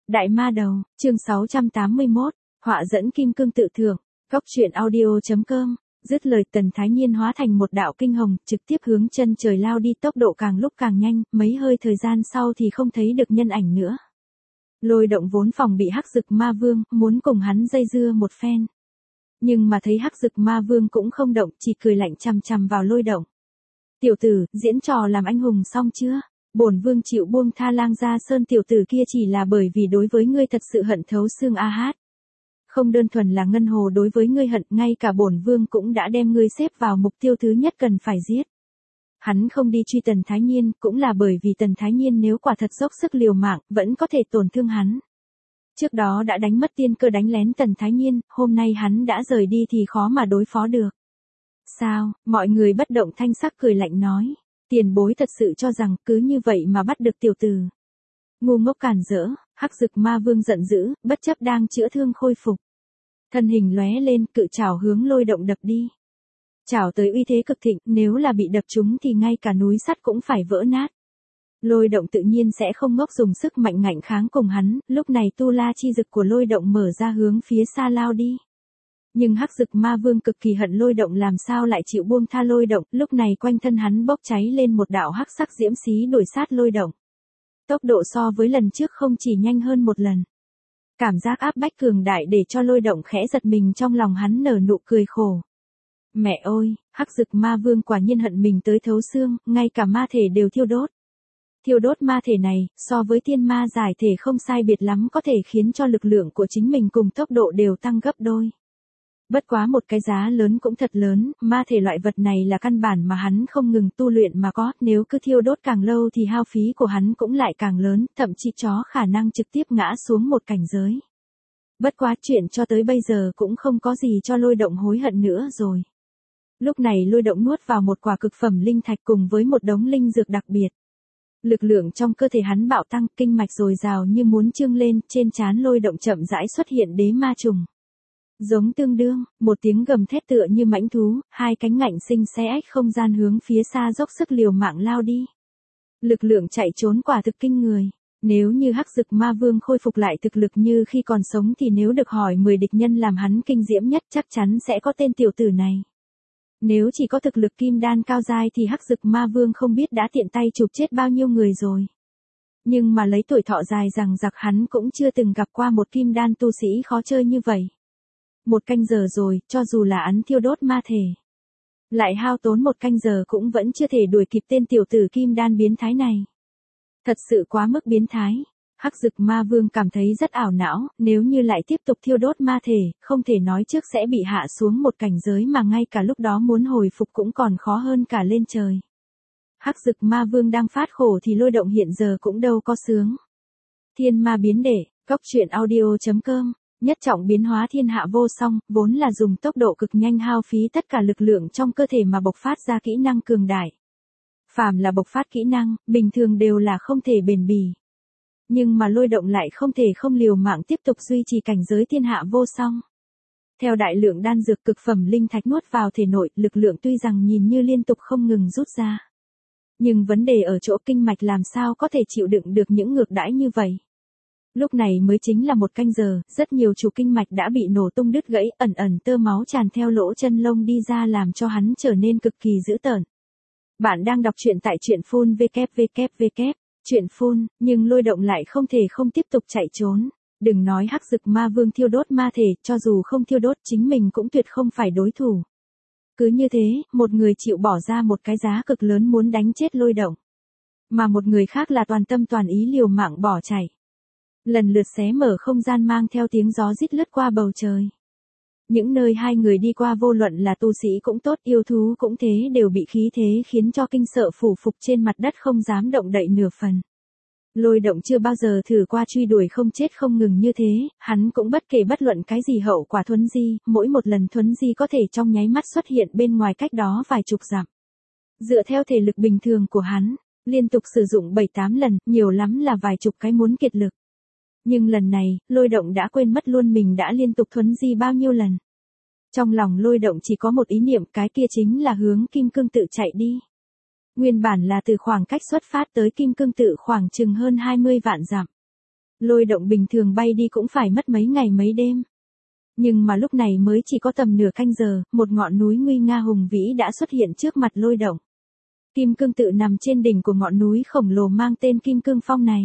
Đại ma đầu, chương 681, họa dẫn kim cương tự thưởng, góc truyện audio.com, dứt lời Tần Thái Nhiên hóa thành một đạo kinh hồng, trực tiếp hướng chân trời lao đi, tốc độ càng lúc càng nhanh, mấy hơi thời gian sau thì không thấy được nhân ảnh nữa. Lôi Động vốn phòng bị Hắc Dực Ma Vương, muốn cùng hắn dây dưa một phen. Nhưng mà thấy Hắc Dực Ma Vương cũng không động, chỉ cười lạnh chằm chằm vào Lôi Động. Tiểu tử, diễn trò làm anh hùng xong chưa? Bổn vương chịu buông tha Lang Gia Sơn tiểu tử kia chỉ là bởi vì đối với ngươi thật sự hận thấu xương a hát. Không đơn thuần là Ngân Hồ đối với ngươi hận, ngay cả bổn vương cũng đã đem ngươi xếp vào mục tiêu thứ nhất cần phải giết. Hắn không đi truy Tần Thái Nhiên, cũng là bởi vì Tần Thái Nhiên nếu quả thật dốc sức liều mạng, vẫn có thể tổn thương hắn. Trước đó đã đánh mất tiên cơ đánh lén Tần Thái Nhiên, hôm nay hắn đã rời đi thì khó mà đối phó được. Sao, mọi người bất động thanh sắc cười lạnh nói. Tiền bối thật sự cho rằng cứ như vậy mà bắt được tiểu tử. Ngu ngốc cản rỡ, Hắc Dực Ma Vương giận dữ, bất chấp đang chữa thương khôi phục. Thân hình lóe lên, cự trảo hướng Lôi Động đập đi. Trảo tới uy thế cực thịnh, nếu là bị đập trúng thì ngay cả núi sắt cũng phải vỡ nát. Lôi Động tự nhiên sẽ không ngốc dùng sức mạnh ngạnh kháng cùng hắn, lúc này tu la chi dực của Lôi Động mở ra hướng phía xa lao đi. Nhưng Hắc Dực Ma Vương cực kỳ hận Lôi Động làm sao lại chịu buông tha Lôi Động, lúc này quanh thân hắn bốc cháy lên một đạo hắc sắc diễm xí đuổi sát Lôi Động. Tốc độ so với lần trước không chỉ nhanh hơn một lần. Cảm giác áp bách cường đại để cho Lôi Động khẽ giật mình, trong lòng hắn nở nụ cười khổ. Mẹ ơi, Hắc Dực Ma Vương quả nhiên hận mình tới thấu xương, ngay cả ma thể đều thiêu đốt. Thiêu đốt ma thể này, so với thiên ma giải thể không sai biệt lắm, có thể khiến cho lực lượng của chính mình cùng tốc độ đều tăng gấp đôi. Bất quá một cái giá lớn cũng thật lớn, ma thể loại vật này là căn bản mà hắn không ngừng tu luyện mà có, nếu cứ thiêu đốt càng lâu thì hao phí của hắn cũng lại càng lớn, thậm chí chó khả năng trực tiếp ngã xuống một cảnh giới. Bất quá chuyện cho tới bây giờ cũng không có gì cho Lôi Động hối hận nữa rồi. Lúc này Lôi Động nuốt vào một quả cực phẩm linh thạch cùng với một đống linh dược đặc biệt. Lực lượng trong cơ thể hắn bạo tăng, kinh mạch dồi dào như muốn trương lên, trên trán Lôi Động chậm rãi xuất hiện đế ma trùng. Giống tương đương, một tiếng gầm thét tựa như mãnh thú, hai cánh ngạnh sinh xé ách không gian hướng phía xa dốc sức liều mạng lao đi. Lực lượng chạy trốn quả thực kinh người. Nếu như Hắc Dực Ma Vương khôi phục lại thực lực như khi còn sống thì nếu được hỏi 10 địch nhân làm hắn kinh diễm nhất chắc chắn sẽ có tên tiểu tử này. Nếu chỉ có thực lực kim đan cao giai thì Hắc Dực Ma Vương không biết đã tiện tay chụp chết bao nhiêu người rồi. Nhưng mà lấy tuổi thọ dài rằng giặc hắn cũng chưa từng gặp qua một kim đan tu sĩ khó chơi như vậy. 1 canh giờ rồi, cho dù là hắn thiêu đốt ma thể. Lại hao tốn 1 canh giờ cũng vẫn chưa thể đuổi kịp tên tiểu tử kim đan biến thái này. Thật sự quá mức biến thái. Hắc Dực Ma Vương cảm thấy rất ảo não, nếu như lại tiếp tục thiêu đốt ma thể, không thể nói trước sẽ bị hạ xuống một cảnh giới mà ngay cả lúc đó muốn hồi phục cũng còn khó hơn cả lên trời. Hắc Dực Ma Vương đang phát khổ thì Lôi Động hiện giờ cũng đâu có sướng. Thiên ma biến đệ, góc truyện audio.com. Nhất trọng biến hóa thiên hạ vô song, vốn là dùng tốc độ cực nhanh hao phí tất cả lực lượng trong cơ thể mà bộc phát ra kỹ năng cường đại. Phàm là bộc phát kỹ năng, bình thường đều là không thể bền bỉ. Nhưng mà Lôi Động lại không thể không liều mạng tiếp tục duy trì cảnh giới thiên hạ vô song. Theo đại lượng đan dược cực phẩm linh thạch nuốt vào thể nội, lực lượng tuy rằng nhìn như liên tục không ngừng rút ra. Nhưng vấn đề ở chỗ kinh mạch làm sao có thể chịu đựng được những ngược đãi như vậy. Lúc này mới chính là 1 canh giờ, rất nhiều chủ kinh mạch đã bị nổ tung đứt gãy, ẩn ẩn tơ máu tràn theo lỗ chân lông đi ra làm cho hắn trở nên cực kỳ dữ tợn. Bạn đang đọc truyện tại truyện phun www. Truyện phun, nhưng Lôi Động lại không thể không tiếp tục chạy trốn. Đừng nói Hắc Dực Ma Vương thiêu đốt ma thể, cho dù không thiêu đốt chính mình cũng tuyệt không phải đối thủ. Cứ như thế, một người chịu bỏ ra một cái giá cực lớn muốn đánh chết Lôi Động. Mà một người khác là toàn tâm toàn ý liều mạng bỏ chạy. Lần lượt xé mở không gian mang theo tiếng gió rít lướt qua bầu trời. Những nơi hai người đi qua vô luận là tu sĩ cũng tốt, yêu thú cũng thế, đều bị khí thế khiến cho kinh sợ phủ phục trên mặt đất không dám động đậy nửa phần. Lôi Động chưa bao giờ thử qua truy đuổi không chết không ngừng như thế, hắn cũng bất kể bất luận cái gì hậu quả thuấn di, mỗi một lần thuấn di có thể trong nháy mắt xuất hiện bên ngoài cách đó vài chục dặm. Dựa theo thể lực bình thường của hắn, liên tục sử dụng 7-8 lần, nhiều lắm là vài chục cái muốn kiệt lực. Nhưng lần này, Lôi Động đã quên mất luôn mình đã liên tục thuấn di bao nhiêu lần. Trong lòng Lôi Động chỉ có một ý niệm, cái kia chính là hướng kim cương tự chạy đi. Nguyên bản là từ khoảng cách xuất phát tới kim cương tự khoảng chừng hơn 20 vạn dặm. Lôi động bình thường bay đi cũng phải mất mấy ngày mấy đêm. Nhưng mà lúc này mới chỉ có tầm nửa canh giờ, một ngọn núi nguy nga hùng vĩ đã xuất hiện trước mặt lôi động. Kim cương tự nằm trên đỉnh của ngọn núi khổng lồ mang tên Kim Cương Phong này.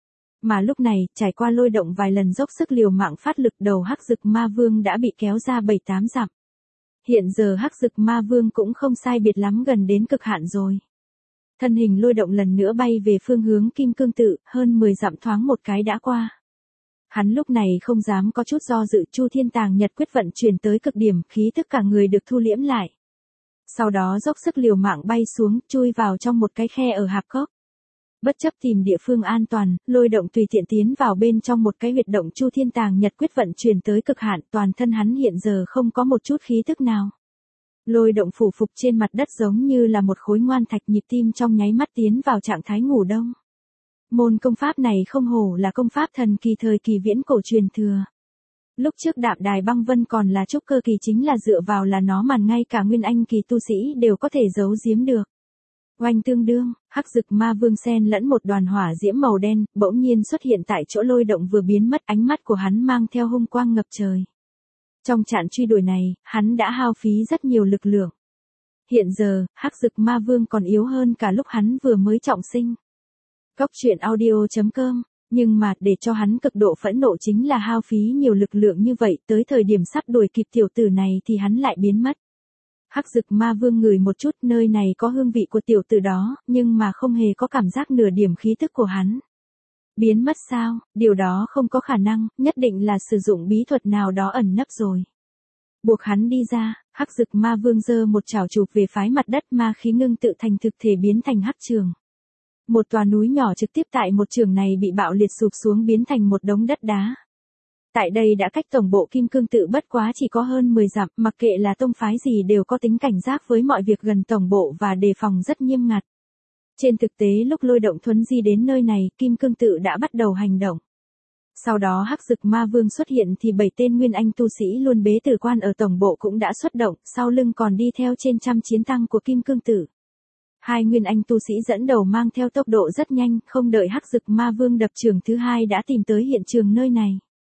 Mà lúc này, trải qua lôi động vài lần dốc sức liều mạng phát lực, đầu Hắc Dực Ma Vương đã bị kéo ra 7-8 dặm. Hiện giờ Hắc Dực Ma Vương cũng không sai biệt lắm, gần đến cực hạn rồi. Thân hình lôi động lần nữa bay về phương hướng Kim Cương tự, hơn 10 dặm thoáng một cái đã qua. Hắn lúc này không dám có chút do dự, Chu Thiên Tàng Nhật quyết vận chuyển tới cực điểm, khí tức cả người được thu liễm lại. Sau đó dốc sức liều mạng bay xuống, chui vào trong một cái khe ở hạp cốc. Bất chấp tìm địa phương an toàn, lôi động tùy tiện tiến vào bên trong một cái huyệt động. Chu Thiên Tàng Nhật quyết vận chuyển tới cực hạn, toàn thân hắn hiện giờ không có một chút khí tức nào. Lôi động phủ phục trên mặt đất giống như là một khối ngoan thạch, nhịp tim trong nháy mắt tiến vào trạng thái ngủ đông. Môn công pháp này không hổ là công pháp thần kỳ thời kỳ viễn cổ truyền thừa. Lúc trước Đạm Đài Băng Vân còn là trúc cơ kỳ, chính là dựa vào là nó mà ngay cả nguyên anh kỳ tu sĩ đều có thể giấu giếm được. Oanh tương đương, Hắc Dực Ma Vương xen lẫn một đoàn hỏa diễm màu đen, bỗng nhiên xuất hiện tại chỗ lôi động vừa biến mất, ánh mắt của hắn mang theo hung quang ngập trời. Trong trận truy đuổi này, hắn đã hao phí rất nhiều lực lượng. Hiện giờ, Hắc Dực Ma Vương còn yếu hơn cả lúc hắn vừa mới trọng sinh. Góc truyện audio.com. Nhưng mà, để cho hắn cực độ phẫn nộ chính là hao phí nhiều lực lượng như vậy, tới thời điểm sắp đuổi kịp tiểu tử này thì hắn lại biến mất. Hắc Dực Ma Vương ngửi một chút, nơi này có hương vị của tiểu tử đó, nhưng mà không hề có cảm giác nửa điểm khí tức của hắn. Biến mất sao? Điều đó không có khả năng, nhất định là sử dụng bí thuật nào đó ẩn nấp rồi. Buộc hắn đi ra, Hắc Dực Ma Vương giơ một chảo chụp về phái mặt đất, ma khí ngưng tự thành thực thể biến thành hắc trường. Một tòa núi nhỏ trực tiếp tại một trường này bị bạo liệt sụp xuống, biến thành một đống đất đá. Tại đây đã cách tổng bộ Kim Cương tự bất quá chỉ có hơn 10 dặm, mặc kệ là tông phái gì đều có tính cảnh giác với mọi việc gần tổng bộ và đề phòng rất nghiêm ngặt. Trên thực tế lúc lôi động thuấn di đến nơi này, Kim Cương tự đã bắt đầu hành động. Sau đó Hắc Dực Ma Vương xuất hiện thì 7 tên nguyên anh tu sĩ luôn bế tử quan ở tổng bộ cũng đã xuất động, sau lưng còn đi theo trên trăm chiến tăng của Kim Cương tự. Hai nguyên anh tu sĩ dẫn đầu mang theo tốc độ rất nhanh, không đợi Hắc Dực Ma Vương đập trường thứ hai đã tìm tới hiện trường nơi này.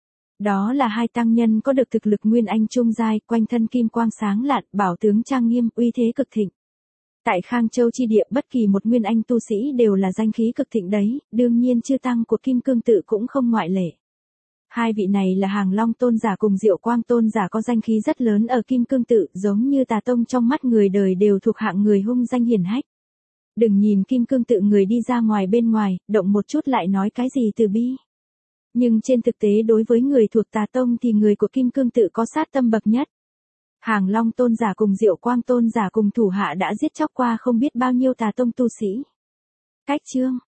Đó là hai tăng nhân có được thực lực nguyên anh trung giai, quanh thân kim quang sáng lạn, bảo tướng trang nghiêm, uy thế cực thịnh. Tại Khang Châu chi địa, bất kỳ một nguyên anh tu sĩ đều là danh khí cực thịnh đấy, đương nhiên chư tăng của Kim Cương tự cũng không ngoại lệ. Hai vị này là Hàng Long tôn giả cùng Diệu Quang tôn giả, có danh khí rất lớn ở Kim Cương tự, giống như tà tông trong mắt người đời, đều thuộc hạng người hung danh hiển hách. Đừng nhìn Kim Cương tự người đi ra ngoài bên ngoài, động một chút lại nói cái gì từ bi. Nhưng trên thực tế đối với người thuộc tà tông thì người của Kim Cương tự có sát tâm bậc nhất. Hàng Long tôn giả cùng Diệu Quang tôn giả cùng thủ hạ đã giết chóc qua không biết bao nhiêu tà tông tu sĩ. Cách chương